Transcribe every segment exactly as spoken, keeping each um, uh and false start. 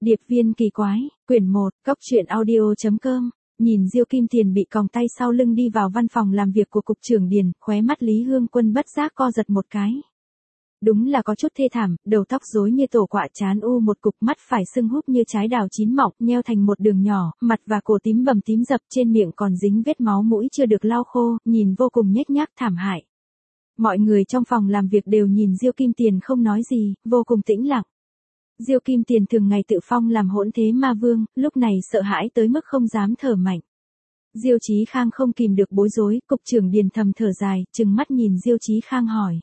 Điệp viên kỳ quái, quyển một, cốc truyện audio.com, nhìn Diêu Kim Tiền bị còng tay sau lưng đi vào văn phòng làm việc của cục trưởng Điền, khóe mắt Lý Hương Quân bất giác co giật một cái. Đúng là có chút thê thảm, đầu tóc rối như tổ quạ, trán u một cục, mắt phải sưng húp như trái đào chín mọng, nheo thành một đường nhỏ, mặt và cổ tím bầm tím dập, trên miệng còn dính vết máu mũi chưa được lau khô, nhìn vô cùng nhếch nhác thảm hại. Mọi người trong phòng làm việc đều nhìn Diêu Kim Tiền không nói gì, vô cùng tĩnh lặng. Diêu Kim Tiền thường ngày tự phong làm hỗn thế ma vương, lúc này sợ hãi tới mức không dám thở mạnh. Diêu Chí Khang không kìm được bối rối, cục trưởng Điền thầm thở dài, trừng mắt nhìn Diêu Chí Khang hỏi.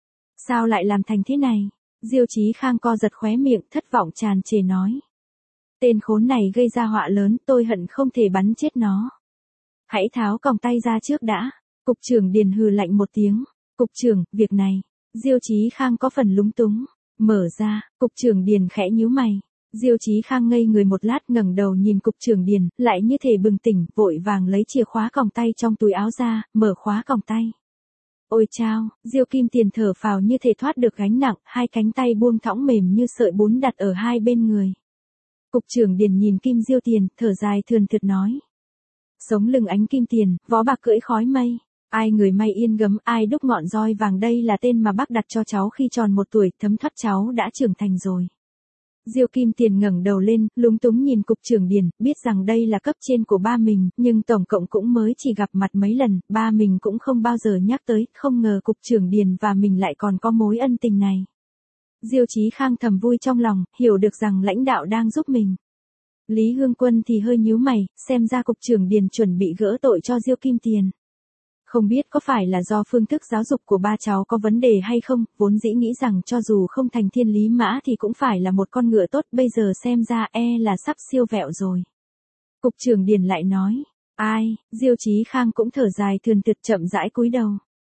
Sao lại làm thành thế này? Diêu Chí Khang co giật khóe miệng, thất vọng tràn trề nói. Tên khốn này gây ra họa lớn, tôi hận không thể bắn chết nó. Hãy tháo còng tay ra trước đã. Cục trưởng Điền hừ lạnh một tiếng. Cục trưởng, việc này. Diêu Chí Khang có phần lúng túng. Mở ra, cục trưởng Điền khẽ nhíu mày. Diêu Chí Khang ngây người một lát, ngẩng đầu nhìn cục trưởng Điền, lại như thể bừng tỉnh, vội vàng lấy chìa khóa còng tay trong túi áo ra, mở khóa còng tay. Ôi chao, Diêu Kim Tiền thở phào như thể thoát được gánh nặng, hai cánh tay buông thõng mềm như sợi bún đặt ở hai bên người. Cục trưởng Điền nhìn Kim Diêu Tiền, thở dài thườn thượt nói. Sống lưng ánh kim tiền, vó bạc cưỡi khói mây. Ai người may yên gấm, ai đúc ngọn roi vàng, đây là tên mà bác đặt cho cháu khi tròn một tuổi, thấm thoát cháu đã trưởng thành rồi. Diêu Kim Tiền ngẩng đầu lên, lúng túng nhìn cục trưởng Điền, biết rằng đây là cấp trên của ba mình, nhưng tổng cộng cũng mới chỉ gặp mặt mấy lần, ba mình cũng không bao giờ nhắc tới, không ngờ cục trưởng Điền và mình lại còn có mối ân tình này. Diêu Chí Khang thầm vui trong lòng, hiểu được rằng lãnh đạo đang giúp mình. Lý Hương Quân thì hơi nhíu mày, xem ra cục trưởng Điền chuẩn bị gỡ tội cho Diêu Kim Tiền. Không biết có phải là do phương thức giáo dục của ba cháu có vấn đề hay không, vốn dĩ nghĩ rằng cho dù không thành thiên lý mã thì cũng phải là một con ngựa tốt, bây giờ xem ra e là sắp siêu vẹo rồi. Cục trưởng Điền lại nói, ai, Diêu Chí Khang cũng thở dài thườn thượt chậm rãi cúi đầu.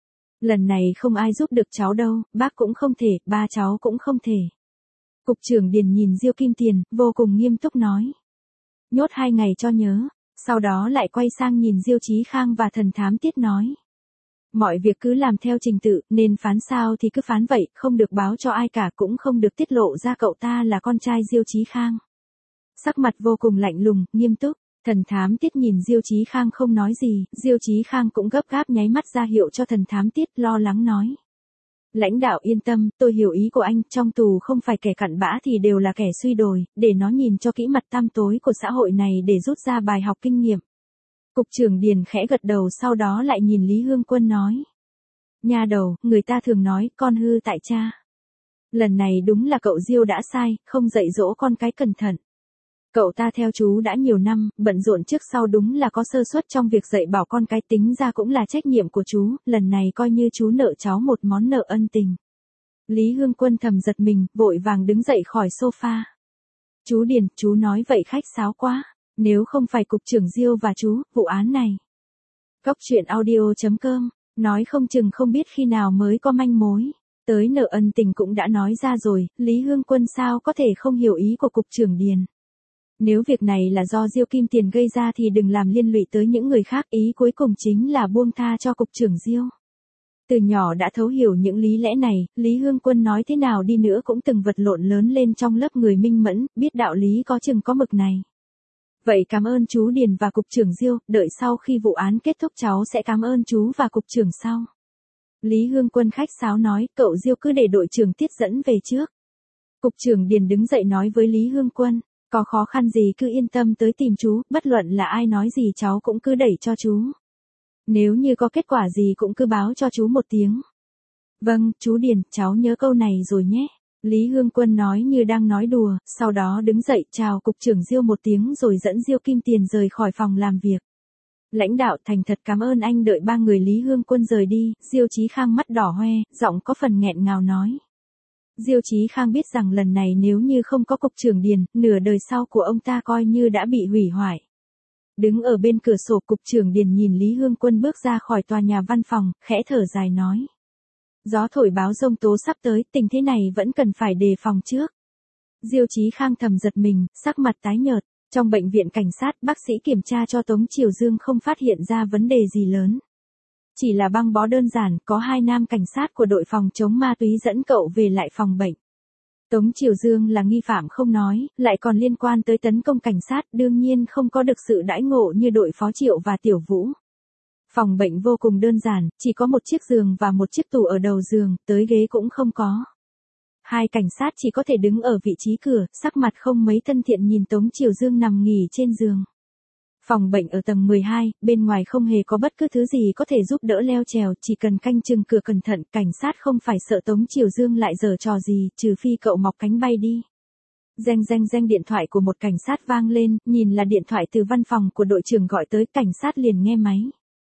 Lần này không ai giúp được cháu đâu, bác cũng không thể, ba cháu cũng không thể. Cục trưởng Điền nhìn Diêu Kim Tiền, vô cùng nghiêm túc nói. Nhốt hai ngày cho nhớ. Sau đó lại quay sang nhìn Diêu Chí Khang và Thần Thám Tiết nói. Mọi việc cứ làm theo trình tự, nên phán sao thì cứ phán vậy, không được báo cho ai cả, cũng không được tiết lộ ra cậu ta là con trai Diêu Chí Khang. Sắc mặt vô cùng lạnh lùng, nghiêm túc, Thần Thám Tiết nhìn Diêu Chí Khang không nói gì, Diêu Chí Khang cũng gấp gáp nháy mắt ra hiệu cho Thần Thám Tiết, lo lắng nói. Lãnh đạo yên tâm, tôi hiểu ý của anh, trong tù không phải kẻ cặn bã thì đều là kẻ suy đồi, để nó nhìn cho kỹ mặt tăm tối của xã hội này để rút ra bài học kinh nghiệm. Cục trưởng Điền khẽ gật đầu, sau đó lại nhìn Lý Hương Quân nói. Nha đầu, người ta thường nói, con hư tại cha. Lần này đúng là cậu Diêu đã sai, không dạy dỗ con cái cẩn thận. Cậu ta theo chú đã nhiều năm, bận rộn trước sau đúng là có sơ suất trong việc dạy bảo con cái, tính ra cũng là trách nhiệm của chú, lần này coi như chú nợ cháu một món nợ ân tình. Lý Hương Quân thầm giật mình, vội vàng đứng dậy khỏi sofa. Chú Điền, chú nói vậy khách sáo quá, nếu không phải cục trưởng Diêu và chú, vụ án này. Cốc truyện audio.com, nói không chừng không biết khi nào mới có manh mối. Tới nợ ân tình cũng đã nói ra rồi, Lý Hương Quân sao có thể không hiểu ý của cục trưởng Điền. Nếu việc này là do Diêu Kim Tiền gây ra thì đừng làm liên lụy tới những người khác, ý cuối cùng chính là buông tha cho cục trưởng Diêu. Từ nhỏ đã thấu hiểu những lý lẽ này, Lý Hương Quân nói thế nào đi nữa cũng từng vật lộn lớn lên trong lớp người minh mẫn, biết đạo lý có chừng có mực này. Vậy cảm ơn chú Điền và cục trưởng Diêu, đợi sau khi vụ án kết thúc cháu sẽ cảm ơn chú và cục trưởng sau. Lý Hương Quân khách sáo nói, cậu Diêu cứ để đội trưởng Tiết dẫn về trước. Cục trưởng Điền đứng dậy nói với Lý Hương Quân. Có khó khăn gì cứ yên tâm tới tìm chú, bất luận là ai nói gì cháu cũng cứ đẩy cho chú. Nếu như có kết quả gì cũng cứ báo cho chú một tiếng. Vâng, chú Điền, cháu nhớ câu này rồi nhé. Lý Hương Quân nói như đang nói đùa, sau đó đứng dậy chào cục trưởng Diêu một tiếng rồi dẫn Diêu Kim Tiền rời khỏi phòng làm việc. Lãnh đạo thành thật cảm ơn anh. Đợi ba người Lý Hương Quân rời đi, Diêu Chí Khang mắt đỏ hoe, giọng có phần nghẹn ngào nói. Diêu Chí Khang biết rằng lần này nếu như không có cục trưởng Điền, nửa đời sau của ông ta coi như đã bị hủy hoại. Đứng ở bên cửa sổ, cục trưởng Điền nhìn Lý Hương Quân bước ra khỏi tòa nhà văn phòng, khẽ thở dài nói. Gió thổi báo giông tố sắp tới, tình thế này vẫn cần phải đề phòng trước. Diêu Chí Khang thầm giật mình, sắc mặt tái nhợt. Trong bệnh viện cảnh sát, bác sĩ kiểm tra cho Tống Triều Dương không phát hiện ra vấn đề gì lớn. Chỉ là băng bó đơn giản, có hai nam cảnh sát của đội phòng chống ma túy dẫn cậu về lại phòng bệnh. Tống Triều Dương là nghi phạm không nói, lại còn liên quan tới tấn công cảnh sát, đương nhiên không có được sự đãi ngộ như đội phó Triệu và Tiểu Vũ. Phòng bệnh vô cùng đơn giản, chỉ có một chiếc giường và một chiếc tủ ở đầu giường, tới ghế cũng không có. Hai cảnh sát chỉ có thể đứng ở vị trí cửa, sắc mặt không mấy thân thiện nhìn Tống Triều Dương nằm nghỉ trên giường. Phòng bệnh ở tầng mười hai, bên ngoài không hề có bất cứ thứ gì có thể giúp đỡ leo trèo, chỉ cần canh chừng cửa cẩn thận, cảnh sát không phải sợ Tống Triều Dương lại giở trò gì, trừ phi cậu mọc cánh bay đi. Reng reng reng, điện thoại của một cảnh sát vang lên, nhìn là điện thoại từ văn phòng của đội trưởng gọi tới, cảnh sát liền nghe máy.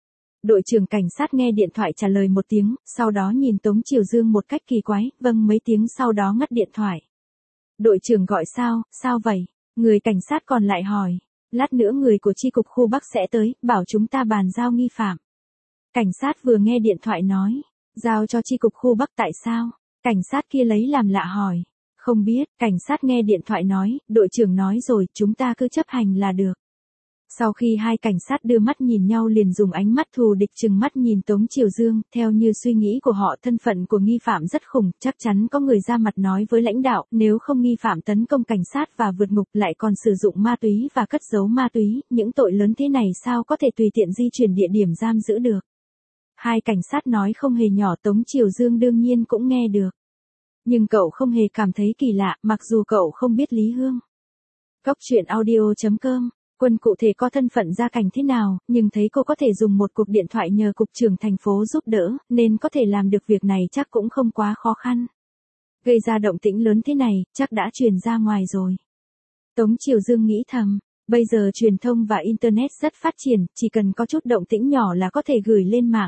Đội trưởng cảnh sát nghe điện thoại trả lời một tiếng, sau đó nhìn Tống Triều Dương một cách kỳ quái, vâng mấy tiếng sau đó ngắt điện thoại. Đội trưởng gọi sao, sao vậy? Người cảnh sát còn lại hỏi. Lát nữa người của chi cục khu Bắc sẽ tới, bảo chúng ta bàn giao nghi phạm. Cảnh sát vừa nghe điện thoại nói, giao cho chi cục khu Bắc tại sao? Cảnh sát kia lấy làm lạ hỏi. Không biết, cảnh sát nghe điện thoại nói, đội trưởng nói rồi, chúng ta cứ chấp hành là được. Sau khi hai cảnh sát đưa mắt nhìn nhau liền dùng ánh mắt thù địch trừng mắt nhìn Tống Triều Dương, theo như suy nghĩ của họ thân phận của nghi phạm rất khủng, chắc chắn có người ra mặt nói với lãnh đạo, nếu không nghi phạm tấn công cảnh sát và vượt ngục lại còn sử dụng ma túy và cất giấu ma túy, những tội lớn thế này sao có thể tùy tiện di chuyển địa điểm giam giữ được. Hai cảnh sát nói không hề nhỏ, Tống Triều Dương đương nhiên cũng nghe được. Nhưng cậu không hề cảm thấy kỳ lạ, mặc dù cậu không biết Lý Hương. Cốc truyện audio chấm com Quân cụ thể có thân phận gia cảnh thế nào, nhưng thấy cô có thể dùng một cuộc điện thoại nhờ cục trưởng thành phố giúp đỡ, nên có thể làm được việc này chắc cũng không quá khó khăn. Gây ra động tĩnh lớn thế này, chắc đã truyền ra ngoài rồi. Tống Triều Dương nghĩ thầm, bây giờ truyền thông và Internet rất phát triển, chỉ cần có chút động tĩnh nhỏ là có thể gửi lên mạng.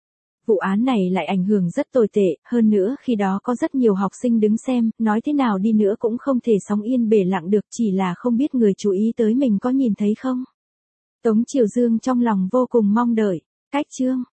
Vụ án này lại ảnh hưởng rất tồi tệ, hơn nữa khi đó có rất nhiều học sinh đứng xem, nói thế nào đi nữa cũng không thể sóng yên bể lặng được, chỉ là không biết người chú ý tới mình có nhìn thấy không. Tống Triều Dương trong lòng vô cùng mong đợi. Cách chương